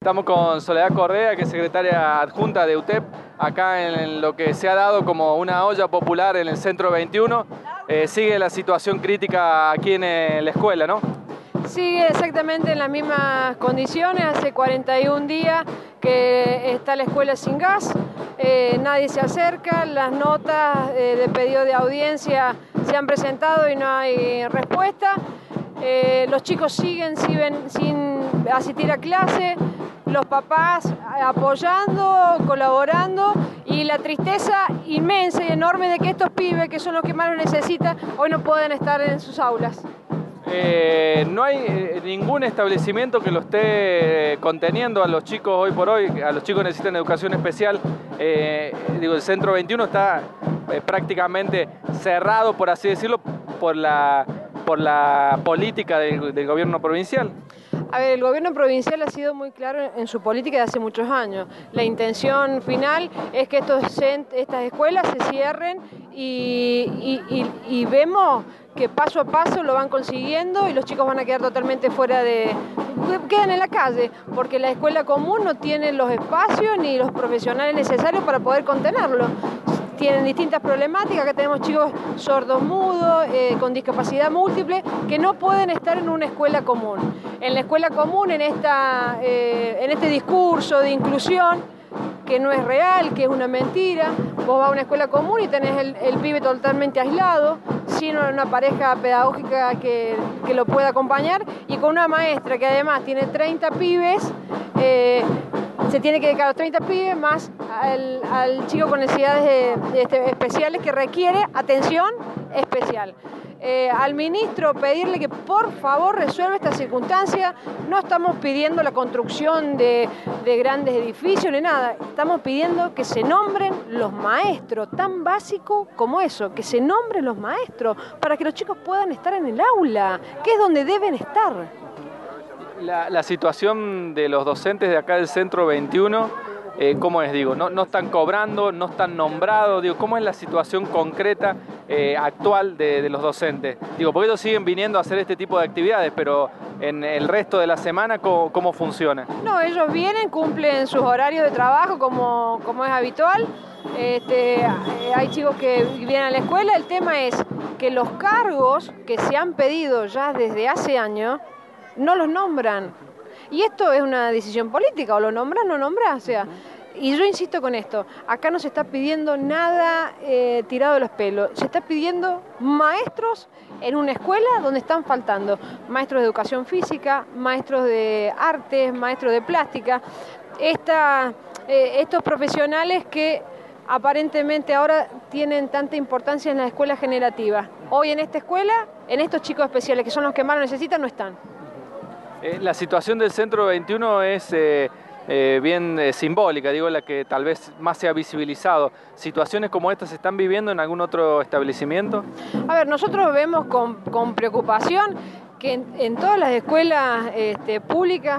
Estamos con Soledad Correa, que es secretaria adjunta de UTEP, acá en lo que se ha dado como una olla popular en el Centro 21. Sigue la situación crítica aquí en la escuela, ¿no? Sigue exactamente en las mismas condiciones. Hace 41 días que está la escuela sin gas, nadie se acerca, las notas de pedido de audiencia se han presentado y no hay respuesta. Los chicos siguen sin asistir a clase, los papás apoyando, colaborando, y la tristeza inmensa y enorme de que estos pibes, que son los que más lo necesitan, hoy no pueden estar en sus aulas. No hay ningún establecimiento que lo esté conteniendo a los chicos hoy por hoy. A los chicos que necesitan educación especial. El Centro 21 está prácticamente cerrado, por así decirlo, por la política del gobierno provincial. A ver, el gobierno provincial ha sido muy claro en su política de hace muchos años. La intención final es que estas escuelas se cierren y vemos que paso a paso lo van consiguiendo y los chicos van a quedar totalmente quedan en la calle, porque la escuela común no tiene los espacios ni los profesionales necesarios para poder contenerlo. Tienen distintas problemáticas. Acá tenemos chicos sordos, mudos, con discapacidad múltiple, que no pueden estar en una escuela común. En la escuela común, en este discurso de inclusión, que no es real, que es una mentira, vos vas a una escuela común y tenés el pibe totalmente aislado, sin una pareja pedagógica que lo pueda acompañar, y con una maestra que además tiene 30 pibes, se tiene que dedicar a los 30 pibes más al chico con necesidades especiales que requiere atención especial. Al ministro pedirle que por favor resuelva esta circunstancia. No estamos pidiendo la construcción de grandes edificios ni nada, estamos pidiendo que se nombren los maestros, tan básico como eso, que se nombren los maestros para que los chicos puedan estar en el aula, que es donde deben estar. La situación de los docentes de acá del Centro 21, ¿cómo es? No están cobrando, no están nombrados. ¿Cómo es la situación concreta actual de los docentes? Porque ellos siguen viniendo a hacer este tipo de actividades, pero en el resto de la semana, ¿cómo funciona? No, ellos vienen, cumplen sus horarios de trabajo como es habitual. Hay chicos que vienen a la escuela. El tema es que los cargos que se han pedido ya desde hace años no los nombran. Y esto es una decisión política, o lo nombras o no nombras. O sea, y yo insisto con esto, acá no se está pidiendo nada tirado de los pelos, se está pidiendo maestros en una escuela donde están faltando maestros de educación física, maestros de artes, maestros de plástica, estos profesionales que aparentemente ahora tienen tanta importancia en las escuelas generativas. Hoy en esta escuela, en estos chicos especiales, que son los que más lo necesitan, no están. La situación del Centro 21 es bien simbólica, la que tal vez más se ha visibilizado. ¿Situaciones como estas se están viviendo en algún otro establecimiento? A ver, nosotros vemos con preocupación que en todas las escuelas públicas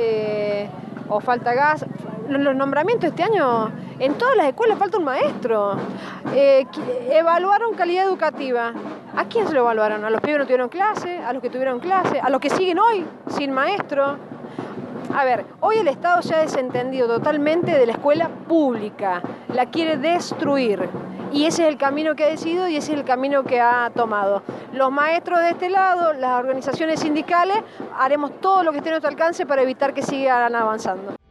o falta gas. Los nombramientos este año, en todas las escuelas falta un maestro. Evaluaron calidad educativa. ¿A quién se lo evaluaron? ¿A los pibes que no tuvieron clase? ¿A los que tuvieron clase? ¿A los que siguen hoy sin maestro? A ver, hoy el Estado se ha desentendido totalmente de la escuela pública. La quiere destruir. Y ese es el camino que ha decidido y ese es el camino que ha tomado. Los maestros de este lado, las organizaciones sindicales, haremos todo lo que esté a nuestro alcance para evitar que sigan avanzando.